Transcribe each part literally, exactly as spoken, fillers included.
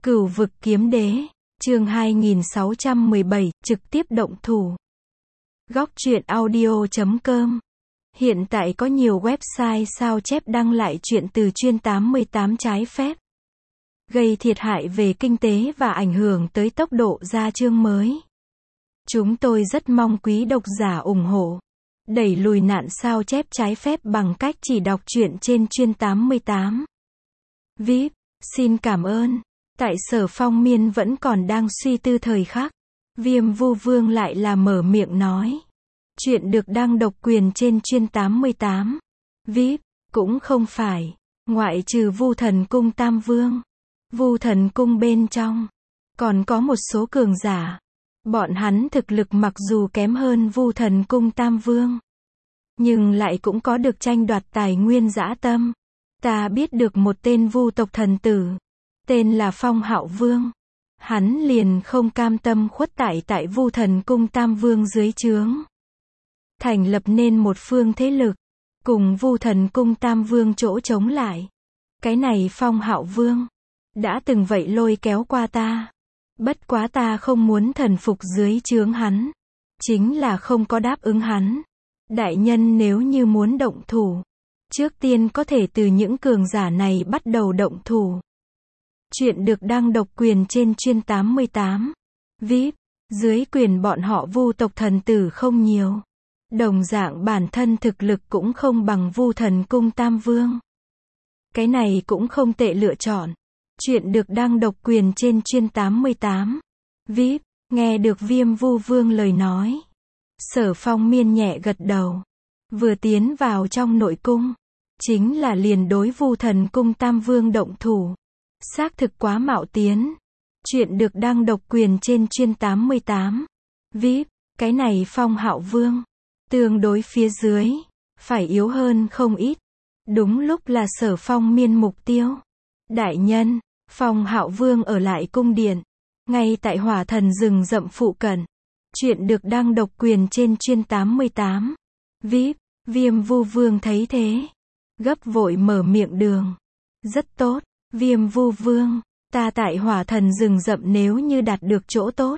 Cửu vực kiếm đế, chương hai nghìn sáu trăm mười bảy, trực tiếp động thủ. Góc truyện audio chấm com. Hiện tại có nhiều website sao chép đăng lại chuyện từ chuyên tám mươi tám trái phép, gây thiệt hại về kinh tế và ảnh hưởng tới tốc độ ra chương mới. Chúng tôi rất mong quý độc giả ủng hộ, đẩy lùi nạn sao chép trái phép bằng cách chỉ đọc truyện trên chuyên tám mươi tám. vê i pê, xin cảm ơn. Tại Sở Phong Miên vẫn còn đang suy tư thời khắc, Viêm Vu Vương lại là mở miệng nói. Chuyện được đăng độc quyền trên chuyên tám mươi tám. vê i pê, cũng không phải, ngoại trừ Vu Thần Cung Tam Vương, Vu Thần Cung bên trong, còn có một số cường giả. Bọn hắn thực lực mặc dù kém hơn Vu Thần Cung Tam Vương, nhưng lại cũng có được tranh đoạt tài nguyên dã tâm. Ta biết được một tên Vu tộc thần tử, tên là Phong Hạo Vương. Hắn liền không cam tâm khuất tại tại Vu Thần Cung Tam Vương dưới trướng, thành lập nên một phương thế lực, cùng Vu Thần Cung Tam Vương chỗ chống lại. Cái này Phong Hạo Vương đã từng vậy lôi kéo qua ta, bất quá ta không muốn thần phục dưới trướng hắn, chính là không có đáp ứng hắn. Đại nhân nếu như muốn động thủ, trước tiên có thể từ những cường giả này bắt đầu động thủ. Chuyện được đăng độc quyền trên chuyên tám mươi tám. vê i pê, dưới quyền bọn họ Vu tộc thần tử không nhiều, đồng dạng bản thân thực lực cũng không bằng Vu Thần Cung Tam Vương. Cái này cũng không tệ lựa chọn. Chuyện được đăng độc quyền trên chuyên tám mươi tám. vê i pê, nghe được Viêm Vu Vương lời nói, Sở Phong Miên nhẹ gật đầu, vừa tiến vào trong nội cung, chính là liền đối Vu Thần Cung Tam Vương động thủ. Xác thực quá mạo tiến. Chuyện được đăng độc quyền trên chuyên tám mươi tám. vê i pê, cái này Phong Hạo Vương, tương đối phía dưới, phải yếu hơn không ít. Đúng lúc là Sở Phong Miên mục tiêu. Đại nhân, Phong Hạo Vương ở lại cung điện, ngay tại Hỏa Thần rừng rậm phụ cận. Chuyện được đăng độc quyền trên chuyên tám mươi tám. vê i pê, Viêm Vu Vương thấy thế, gấp vội mở miệng đường. Rất tốt, Viêm Vu Vương, ta tại Hỏa Thần rừng rậm nếu như đạt được chỗ tốt,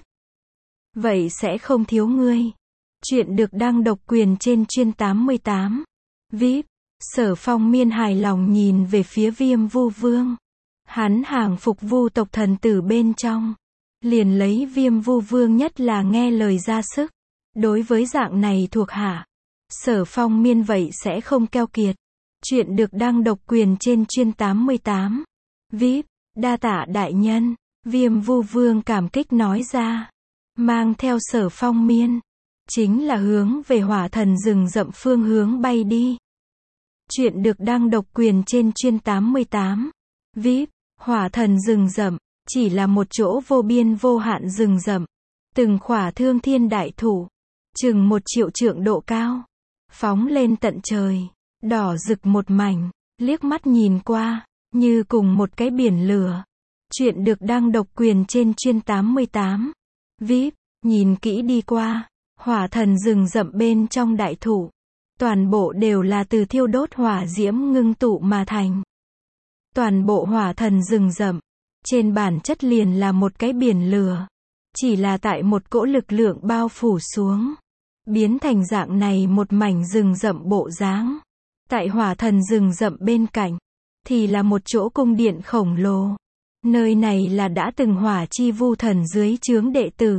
vậy sẽ không thiếu ngươi. Chuyện được đăng độc quyền trên chuyên tám mươi tám. vê i pê, Sở Phong Miên hài lòng nhìn về phía Viêm Vu Vương. Hắn hàng phục Vu tộc thần tử bên trong, liền lấy Viêm Vu Vương nhất là nghe lời ra sức. Đối với dạng này thuộc hạ, Sở Phong Miên vậy sẽ không keo kiệt. Chuyện được đăng độc quyền trên chuyên tám mươi tám. vê i pê, đa tạ đại nhân. Viêm Vu Vương cảm kích nói ra, mang theo Sở Phong Miên, chính là hướng về Hỏa Thần rừng rậm phương hướng bay đi. Chuyện được đăng độc quyền trên chuyên tám mươi tám. vê i pê, Hỏa Thần rừng rậm chỉ là một chỗ vô biên vô hạn rừng rậm, từng khỏa thương thiên đại thụ, chừng một triệu trượng độ cao, phóng lên tận trời, đỏ rực một mảnh, liếc mắt nhìn qua, như cùng một cái biển lửa. Chuyện được đăng độc quyền trên chuyên tám mươi tám. vê i pê, nhìn kỹ đi qua, Hỏa Thần rừng rậm bên trong đại thụ, toàn bộ đều là từ thiêu đốt hỏa diễm ngưng tụ mà thành. Toàn bộ Hỏa Thần rừng rậm, trên bản chất liền là một cái biển lửa, chỉ là tại một cỗ lực lượng bao phủ xuống, biến thành dạng này một mảnh rừng rậm bộ dáng. Tại Hỏa Thần rừng rậm bên cạnh, thì là một chỗ cung điện khổng lồ. Nơi này là đã từng Hỏa Chi Vu Thần dưới trướng đệ tử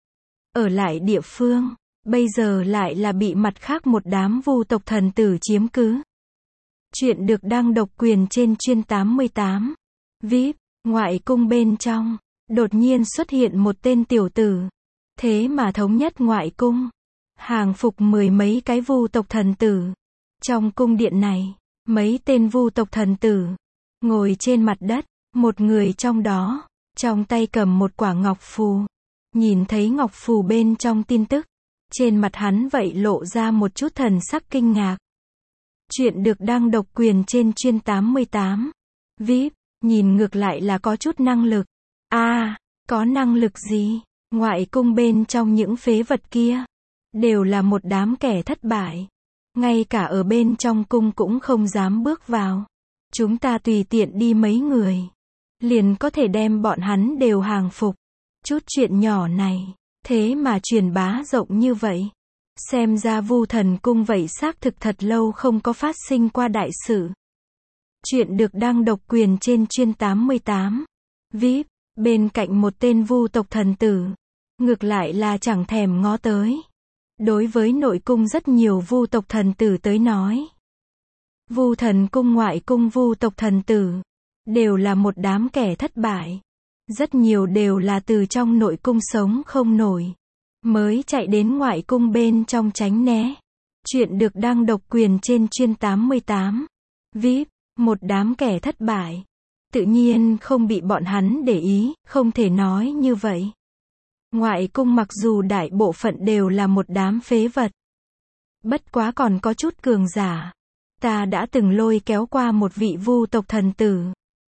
ở lại địa phương, bây giờ lại là bị mặt khác một đám Vu tộc thần tử chiếm cứ. Chuyện được đăng độc quyền trên chuyên tám mươi tám. vê i pê, ngoại cung bên trong, đột nhiên xuất hiện một tên tiểu tử. Thế mà thống nhất ngoại cung, hàng phục mười mấy cái Vu tộc thần tử. Trong cung điện này, mấy tên Vu tộc thần tử ngồi trên mặt đất, một người trong đó trong tay cầm một quả ngọc phù. Nhìn thấy ngọc phù bên trong tin tức, trên mặt hắn vậy lộ ra một chút thần sắc kinh ngạc. Chuyện được đăng độc quyền trên chuyên tám mươi tám. vê i pê, nhìn ngược lại là có chút năng lực. A, à, có năng lực gì? Ngoại cung bên trong những phế vật kia đều là một đám kẻ thất bại, ngay cả ở bên trong cung cũng không dám bước vào. Chúng ta tùy tiện đi mấy người, liền có thể đem bọn hắn đều hàng phục. Chút chuyện nhỏ này, thế mà truyền bá rộng như vậy. Xem ra Vu Thần Cung vậy xác thực thật lâu không có phát sinh qua đại sự. Chuyện được đăng độc quyền trên chuyên tám mươi tám. vê i pê, bên cạnh một tên Vu tộc thần tử. Ngược lại là chẳng thèm ngó tới. Đối với nội cung rất nhiều Vu tộc thần tử tới nói. Vu Thần Cung ngoại cung Vu tộc thần tử. Đều là một đám kẻ thất bại. Rất nhiều đều là từ trong nội cung sống không nổi. Mới chạy đến ngoại cung bên trong tránh né. Chuyện được đăng độc quyền trên chuyên tám mươi tám. vê i pê, một đám kẻ thất bại. Tự nhiên không bị bọn hắn để ý, không thể nói như vậy. Ngoại cung mặc dù đại bộ phận đều là một đám phế vật. Bất quá còn có chút cường giả. Ta đã từng lôi kéo qua một vị Vu tộc thần tử.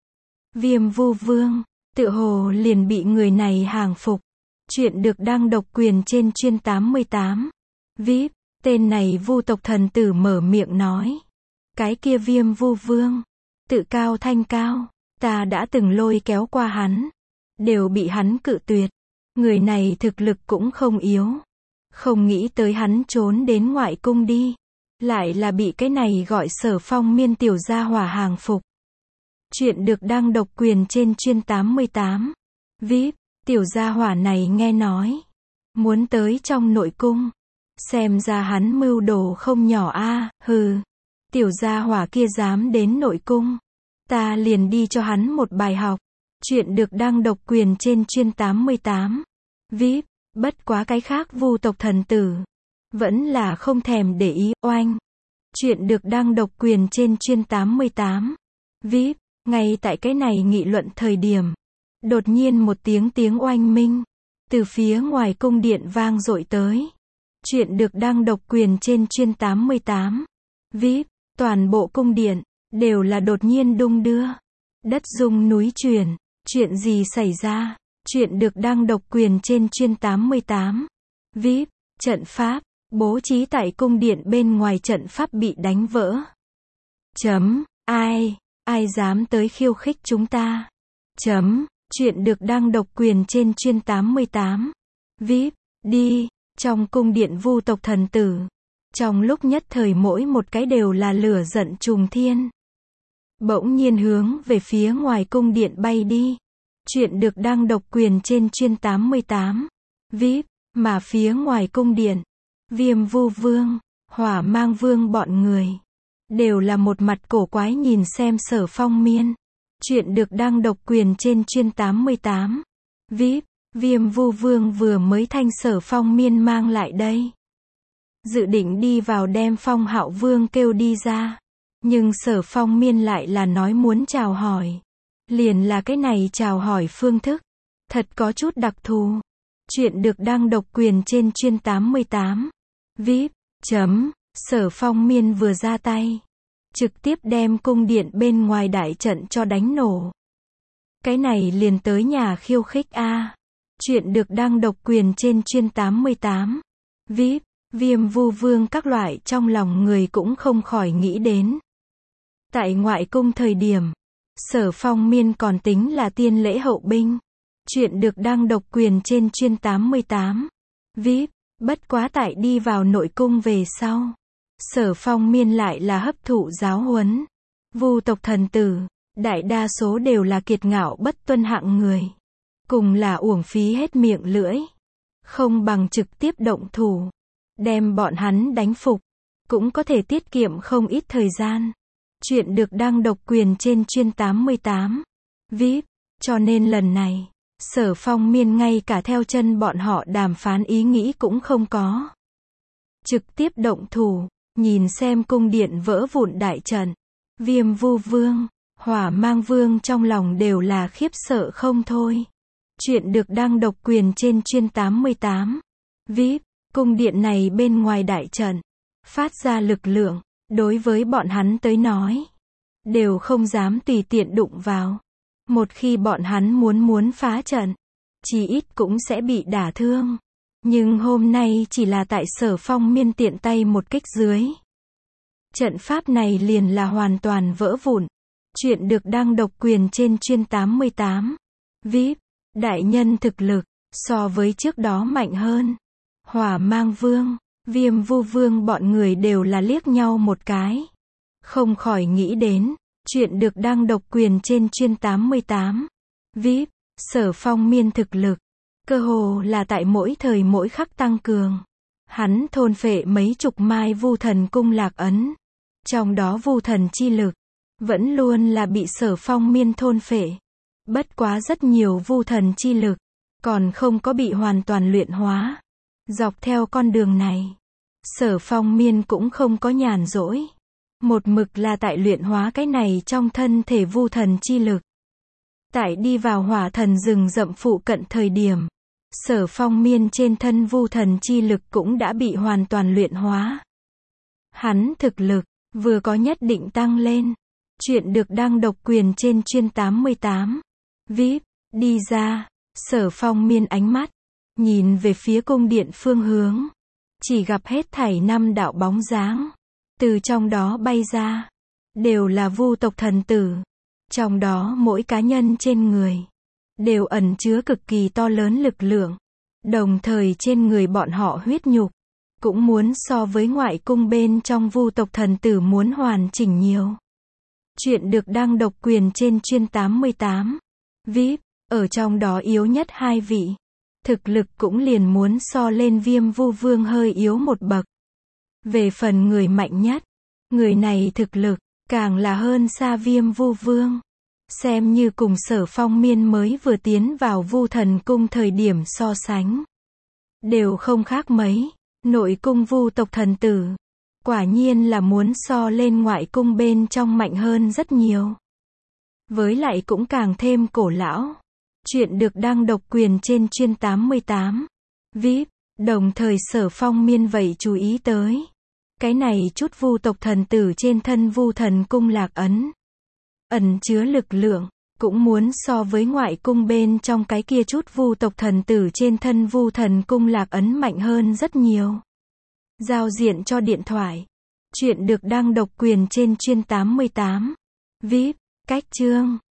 Viêm Vu Vương, tựa hồ liền bị người này hàng phục. Chuyện được đăng độc quyền trên chuyên tám mươi tám. vê i pê, tên này Vu tộc thần tử mở miệng nói. Cái kia Viêm Vu Vương, tự cao thanh cao, ta đã từng lôi kéo qua hắn. Đều bị hắn cự tuyệt. Người này thực lực cũng không yếu. Không nghĩ tới hắn trốn đến ngoại cung đi. Lại là bị cái này gọi Sở Phong Miên tiểu gia hỏa hàng phục. Chuyện được đăng độc quyền trên chuyên tám mươi tám. vê i pê, tiểu gia hỏa này nghe nói. Muốn tới trong nội cung. Xem ra hắn mưu đồ không nhỏ a, hừ. Tiểu gia hỏa kia dám đến nội cung. Ta liền đi cho hắn một bài học. Chuyện được đăng độc quyền trên chuyên tám mươi tám. vê i pê, bất quá cái khác Vu tộc thần tử. Vẫn là không thèm để ý, oanh. Chuyện được đăng độc quyền trên chuyên tám mươi tám. vê i pê, ngay tại cái này nghị luận thời điểm. Đột nhiên một tiếng tiếng oanh minh. Từ phía ngoài cung điện vang dội tới. Chuyện được đăng độc quyền trên chuyên tám mươi tám. vê i pê, toàn bộ cung điện, đều là đột nhiên đung đưa. Đất rung núi chuyển. Chuyện gì xảy ra? Chuyện được đăng độc quyền trên chuyên tám mươi tám. vê i pê, trận pháp, bố trí tại cung điện bên ngoài trận pháp bị đánh vỡ. Chấm, ai, ai dám tới khiêu khích chúng ta? Chấm, chuyện được đăng độc quyền trên chuyên tám mươi tám. vê i pê, đi, trong cung điện Vu tộc thần tử. Trong lúc nhất thời mỗi một cái đều là lửa giận trùng thiên. Bỗng nhiên hướng về phía ngoài cung điện bay đi. Chuyện được đăng độc quyền trên chuyên tám mươi tám. vê i pê, mà phía ngoài cung điện. Viêm Vu Vương, Hỏa Mang Vương bọn người. Đều là một mặt cổ quái nhìn xem Sở Phong Miên. Chuyện được đăng độc quyền trên chuyên tám mươi tám. vê i pê, Viêm Vu Vương vừa mới thanh Sở Phong Miên mang lại đây. Dự định đi vào đem Phong Hạo Vương kêu đi ra. Nhưng Sở Phong Miên lại là nói muốn chào hỏi. Liền là cái này chào hỏi phương thức. Thật có chút đặc thù. Chuyện được đăng độc quyền trên chuyên tám mươi tám. vê i pê, chấm, Sở Phong Miên vừa ra tay. Trực tiếp đem cung điện bên ngoài đại trận cho đánh nổ. Cái này liền tới nhà khiêu khích a. Chuyện được đăng độc quyền trên chuyên tám mươi tám. vê i pê, Viêm Vu Vương các loại trong lòng người cũng không khỏi nghĩ đến. Tại ngoại cung thời điểm, Sở Phong Miên còn tính là tiên lễ hậu binh. Chuyện được đăng độc quyền trên chuyên tám mươi tám. vê i pê, bất quá tại đi vào nội cung về sau. Sở Phong Miên lại là hấp thụ giáo huấn. Vu tộc thần tử, đại đa số đều là kiệt ngạo bất tuân hạng người. Cùng là uổng phí hết miệng lưỡi. Không bằng trực tiếp động thủ. Đem bọn hắn đánh phục. Cũng có thể tiết kiệm không ít thời gian. Chuyện được đăng độc quyền trên chuyên tám mươi tám. vê i pê, cho nên lần này, Sở Phong Miên ngay cả theo chân bọn họ đàm phán ý nghĩ cũng không có. Trực tiếp động thủ, nhìn xem cung điện vỡ vụn đại trận. Viêm Vu Vương, Hỏa Mang Vương trong lòng đều là khiếp sợ không thôi. Chuyện được đăng độc quyền trên chuyên tám mươi tám. vê i pê, cung điện này bên ngoài đại trận, phát ra lực lượng, đối với bọn hắn tới nói, đều không dám tùy tiện đụng vào. Một khi bọn hắn muốn muốn phá trận, chí ít cũng sẽ bị đả thương. Nhưng hôm nay chỉ là tại Sở Phong Miên tiện tay một kích dưới. Trận pháp này liền là hoàn toàn vỡ vụn. Chuyện được đăng độc quyền trên chuyên tám mươi tám. vê i pê, đại nhân thực lực, so với trước đó mạnh hơn. Hỏa Mang Vương, Viêm Vu Vương bọn người đều là liếc nhau một cái. Không khỏi nghĩ đến, chuyện được đăng độc quyền trên chuyên tám mươi tám. vê i pê, Sở Phong Miên thực lực, cơ hồ là tại mỗi thời mỗi khắc tăng cường. Hắn thôn phệ mấy chục mai vu thần cung lạc ấn. Trong đó vu thần chi lực, vẫn luôn là bị Sở Phong Miên thôn phệ. Bất quá rất nhiều vu thần chi lực, còn không có bị hoàn toàn luyện hóa. Dọc theo con đường này, Sở Phong Miên cũng không có nhàn rỗi. Một mực là tại luyện hóa cái này trong thân thể vu thần chi lực. Tại đi vào hỏa thần rừng rậm phụ cận thời điểm, Sở Phong Miên trên thân vu thần chi lực cũng đã bị hoàn toàn luyện hóa. Hắn thực lực, vừa có nhất định tăng lên. Chuyện được đăng độc quyền trên chuyên tám mươi tám. vê i pê, đi ra, Sở Phong Miên ánh mắt, nhìn về phía cung điện phương hướng. Chỉ gặp hết thảy năm đạo bóng dáng. Từ trong đó bay ra. Đều là vu tộc thần tử. Trong đó mỗi cá nhân trên người, đều ẩn chứa cực kỳ to lớn lực lượng. Đồng thời trên người bọn họ huyết nhục, cũng muốn so với ngoại cung bên trong vu tộc thần tử muốn hoàn chỉnh nhiều. Chuyện được đăng độc quyền trên chuyên tám mươi tám. vê i pê, ở trong đó yếu nhất hai vị. Thực lực cũng liền muốn so lên Viêm Vu Vương hơi yếu một bậc. Về phần người mạnh nhất, người này thực lực, càng là hơn xa Viêm Vu Vương. Xem như cùng Sở Phong Miên mới vừa tiến vào vu thần cung thời điểm so sánh. Đều không khác mấy. Nội cung vu tộc thần tử, quả nhiên là muốn so lên ngoại cung bên trong mạnh hơn rất nhiều. Với lại cũng càng thêm cổ lão. Chuyện được đăng độc quyền trên chuyên tám mươi tám. vê i pê, đồng thời Sở Phong Miên vậy chú ý tới. Cái này chút vu tộc thần tử trên thân vu thần cung lạc ấn. Ẩn chứa lực lượng, cũng muốn so với ngoại cung bên trong cái kia chút vu tộc thần tử trên thân vu thần cung lạc ấn mạnh hơn rất nhiều. Giao diện cho điện thoại. Chuyện được đăng độc quyền trên chuyên tám mươi tám. vê i pê, cách chương.